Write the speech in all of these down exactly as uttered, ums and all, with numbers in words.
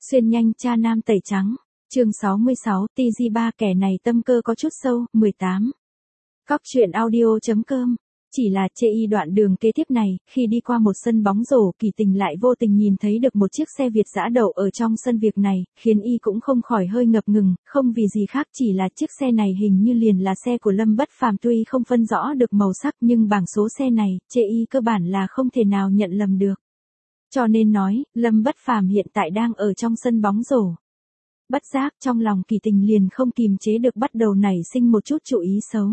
Xuyên nhanh cha nam tẩy trắng. Chương sáu mươi sáu, tê giê ba kẻ này tâm cơ có chút sâu, mười tám. Cóc truyện audio.com. Chỉ là chê y đoạn đường kế tiếp này, khi đi qua một sân bóng rổ, Kỳ Tình lại vô tình nhìn thấy được một chiếc xe Việt dã đậu ở trong sân. Việc này khiến y cũng không khỏi hơi ngập ngừng, không vì gì khác chỉ là chiếc xe này hình như liền là xe của Lâm Bất Phàm. Tuy không phân rõ được màu sắc nhưng bảng số xe này, chê y cơ bản là không thể nào nhận lầm được. Cho nên nói, Lâm Bất Phàm hiện tại đang ở trong sân bóng rổ. Bất giác trong lòng Kỳ Tình liền không kìm chế được bắt đầu nảy sinh một chút chủ ý xấu.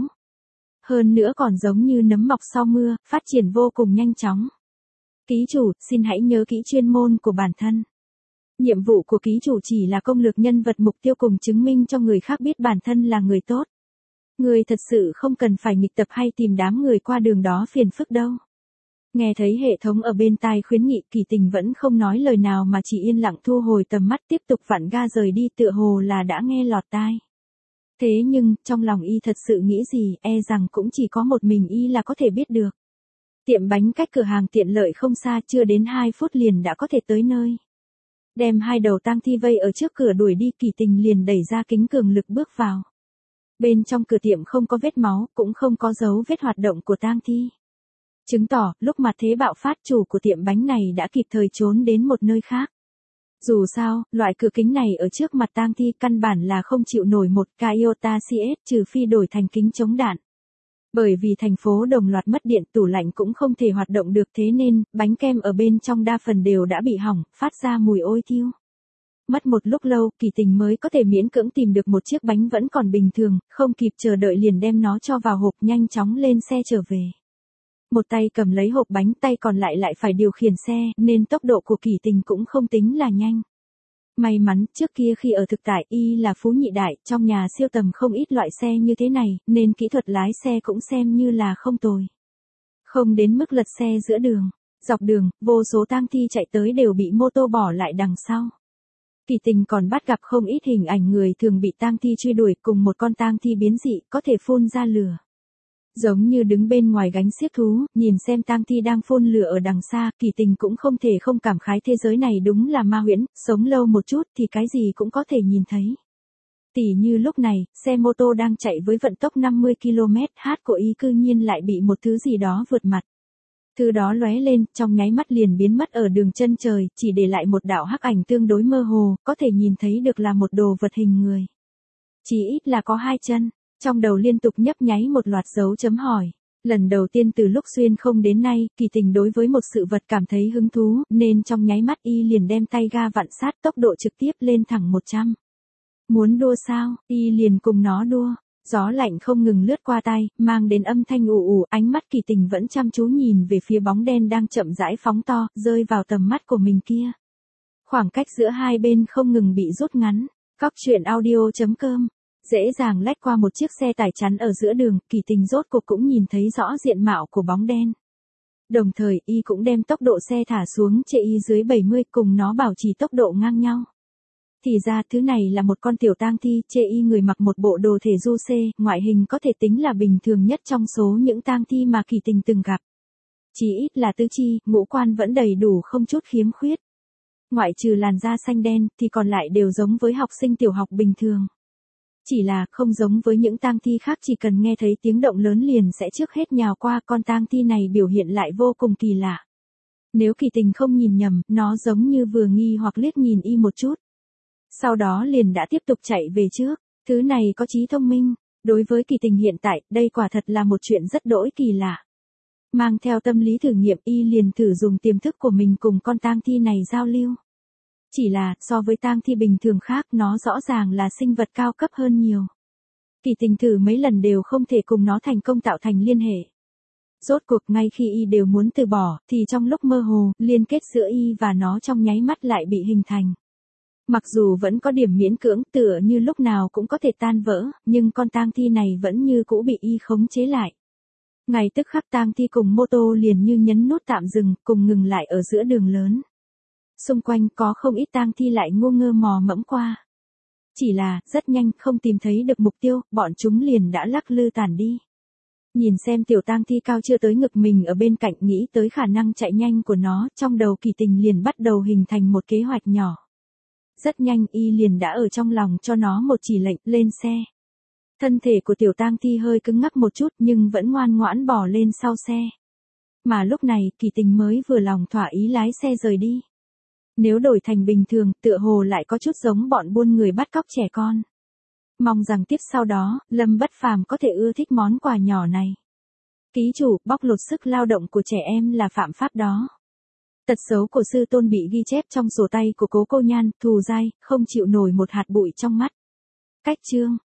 Hơn nữa còn giống như nấm mọc sau mưa, phát triển vô cùng nhanh chóng. Ký chủ, xin hãy nhớ kỹ chuyên môn của bản thân. Nhiệm vụ của ký chủ chỉ là công lược nhân vật mục tiêu cùng chứng minh cho người khác biết bản thân là người tốt. Người thật sự không cần phải nghịch tập hay tìm đám người qua đường đó phiền phức đâu. Nghe thấy hệ thống ở bên tai khuyến nghị, Kỳ Tình vẫn không nói lời nào mà chỉ yên lặng thu hồi tầm mắt, tiếp tục vặn ga rời đi, tựa hồ là đã nghe lọt tai. Thế nhưng, trong lòng y thật sự nghĩ gì, e rằng cũng chỉ có một mình y là có thể biết được. Tiệm bánh cách cửa hàng tiện lợi không xa, chưa đến hai phút liền đã có thể tới nơi. Đem hai đầu tang thi vây ở trước cửa đuổi đi, Kỳ Tình liền đẩy ra kính cường lực bước vào. Bên trong cửa tiệm không có vết máu, cũng không có dấu vết hoạt động của tang thi. Chứng tỏ, lúc mặt thế bạo phát, chủ của tiệm bánh này đã kịp thời trốn đến một nơi khác. Dù sao, loại cửa kính này ở trước mặt tang thi căn bản là không chịu nổi một ca iota xê ét, trừ phi đổi thành kính chống đạn. Bởi vì thành phố đồng loạt mất điện, tủ lạnh cũng không thể hoạt động được, thế nên, bánh kem ở bên trong đa phần đều đã bị hỏng, phát ra mùi ôi thiêu. Mất một lúc lâu, Kỳ Tình mới có thể miễn cưỡng tìm được một chiếc bánh vẫn còn bình thường, không kịp chờ đợi liền đem nó cho vào hộp, nhanh chóng lên xe trở về. Một tay cầm lấy hộp bánh, tay còn lại lại phải điều khiển xe, nên tốc độ của Kỳ Tình cũng không tính là nhanh. May mắn, trước kia khi ở thực tại, y là phú nhị đại, trong nhà siêu tầm không ít loại xe như thế này, nên kỹ thuật lái xe cũng xem như là không tồi. Không đến mức lật xe giữa đường. Dọc đường, vô số tang thi chạy tới đều bị mô tô bỏ lại đằng sau. Kỳ Tình còn bắt gặp không ít hình ảnh người thường bị tang thi truy đuổi, cùng một con tang thi biến dị, có thể phun ra lửa. Giống như đứng bên ngoài gánh xiếc thú, nhìn xem tang thi đang phun lửa ở đằng xa, Kỳ Tình cũng không thể không cảm khái thế giới này đúng là ma huyễn, sống lâu một chút thì cái gì cũng có thể nhìn thấy. Tỉ như lúc này, xe mô tô đang chạy với vận tốc năm mươi ki lô mét h của y cư nhiên lại bị một thứ gì đó vượt mặt. Thứ đó lóe lên, trong nháy mắt liền biến mất ở đường chân trời, chỉ để lại một đạo hắc ảnh tương đối mơ hồ, có thể nhìn thấy được là một đồ vật hình người. Chỉ ít là có hai chân. Trong đầu liên tục nhấp nháy một loạt dấu chấm hỏi. Lần đầu tiên từ lúc xuyên không đến nay, Kỳ Tình đối với một sự vật cảm thấy hứng thú, nên trong nháy mắt y liền đem tay ga vặn sát, tốc độ trực tiếp lên thẳng một trăm. Muốn đua sao, y liền cùng nó đua. Gió lạnh không ngừng lướt qua tai, mang đến âm thanh ù ù, ánh mắt Kỳ Tình vẫn chăm chú nhìn về phía bóng đen đang chậm rãi phóng to, rơi vào tầm mắt của mình kia. Khoảng cách giữa hai bên không ngừng bị rút ngắn. Cóc truyện audio.com. Dễ dàng lách qua một chiếc xe tải chắn ở giữa đường, Kỳ Tình rốt cuộc cũng nhìn thấy rõ diện mạo của bóng đen. Đồng thời, y cũng đem tốc độ xe thả xuống, chê y dưới bảy mươi, cùng nó bảo trì tốc độ ngang nhau. Thì ra thứ này là một con tiểu tang thi, chê y người mặc một bộ đồ thể du xê, ngoại hình có thể tính là bình thường nhất trong số những tang thi mà Kỳ Tình từng gặp. Chỉ ít là tứ chi, ngũ quan vẫn đầy đủ không chút khiếm khuyết. Ngoại trừ làn da xanh đen, thì còn lại đều giống với học sinh tiểu học bình thường. Chỉ là, không giống với những tang thi khác, chỉ cần nghe thấy tiếng động lớn liền sẽ trước hết nhào qua, con tang thi này biểu hiện lại vô cùng kỳ lạ. Nếu Kỳ Tình không nhìn nhầm, nó giống như vừa nghi hoặc liếc nhìn y một chút. Sau đó liền đã tiếp tục chạy về trước. Thứ này có trí thông minh. Đối với Kỳ Tình hiện tại, đây quả thật là một chuyện rất đỗi kỳ lạ. Mang theo tâm lý thử nghiệm, y liền thử dùng tiềm thức của mình cùng con tang thi này giao lưu. Chỉ là, so với tang thi bình thường khác, nó rõ ràng là sinh vật cao cấp hơn nhiều. Kỳ Tình thử mấy lần đều không thể cùng nó thành công tạo thành liên hệ. Rốt cuộc ngay khi y đều muốn từ bỏ, thì trong lúc mơ hồ, liên kết giữa y và nó trong nháy mắt lại bị hình thành. Mặc dù vẫn có điểm miễn cưỡng, tựa như lúc nào cũng có thể tan vỡ, nhưng con tang thi này vẫn như cũ bị y khống chế lại. Ngay tức khắc tang thi cùng mô tô liền như nhấn nút tạm dừng, cùng ngừng lại ở giữa đường lớn. Xung quanh có không ít tang thi lại ngu ngơ mò mẫm qua. Chỉ là, rất nhanh, không tìm thấy được mục tiêu, bọn chúng liền đã lắc lư tản đi. Nhìn xem tiểu tang thi cao chưa tới ngực mình ở bên cạnh, nghĩ tới khả năng chạy nhanh của nó, trong đầu Kỳ Tình liền bắt đầu hình thành một kế hoạch nhỏ. Rất nhanh y liền đã ở trong lòng cho nó một chỉ lệnh, lên xe. Thân thể của Tiểu Tang Thi hơi cứng ngắc một chút nhưng vẫn ngoan ngoãn bò lên sau xe. Mà lúc này, Kỳ Tình mới vừa lòng thỏa ý lái xe rời đi. Nếu đổi thành bình thường, tựa hồ lại có chút giống bọn buôn người bắt cóc trẻ con. Mong rằng tiếp sau đó, Lâm Bất Phàm có thể ưa thích món quà nhỏ này. Ký chủ, bóc lột sức lao động của trẻ em là phạm pháp đó. Tật xấu của sư tôn bị ghi chép trong sổ tay của Cố Cô Nhan, thù dai, không chịu nổi một hạt bụi trong mắt. Cách chương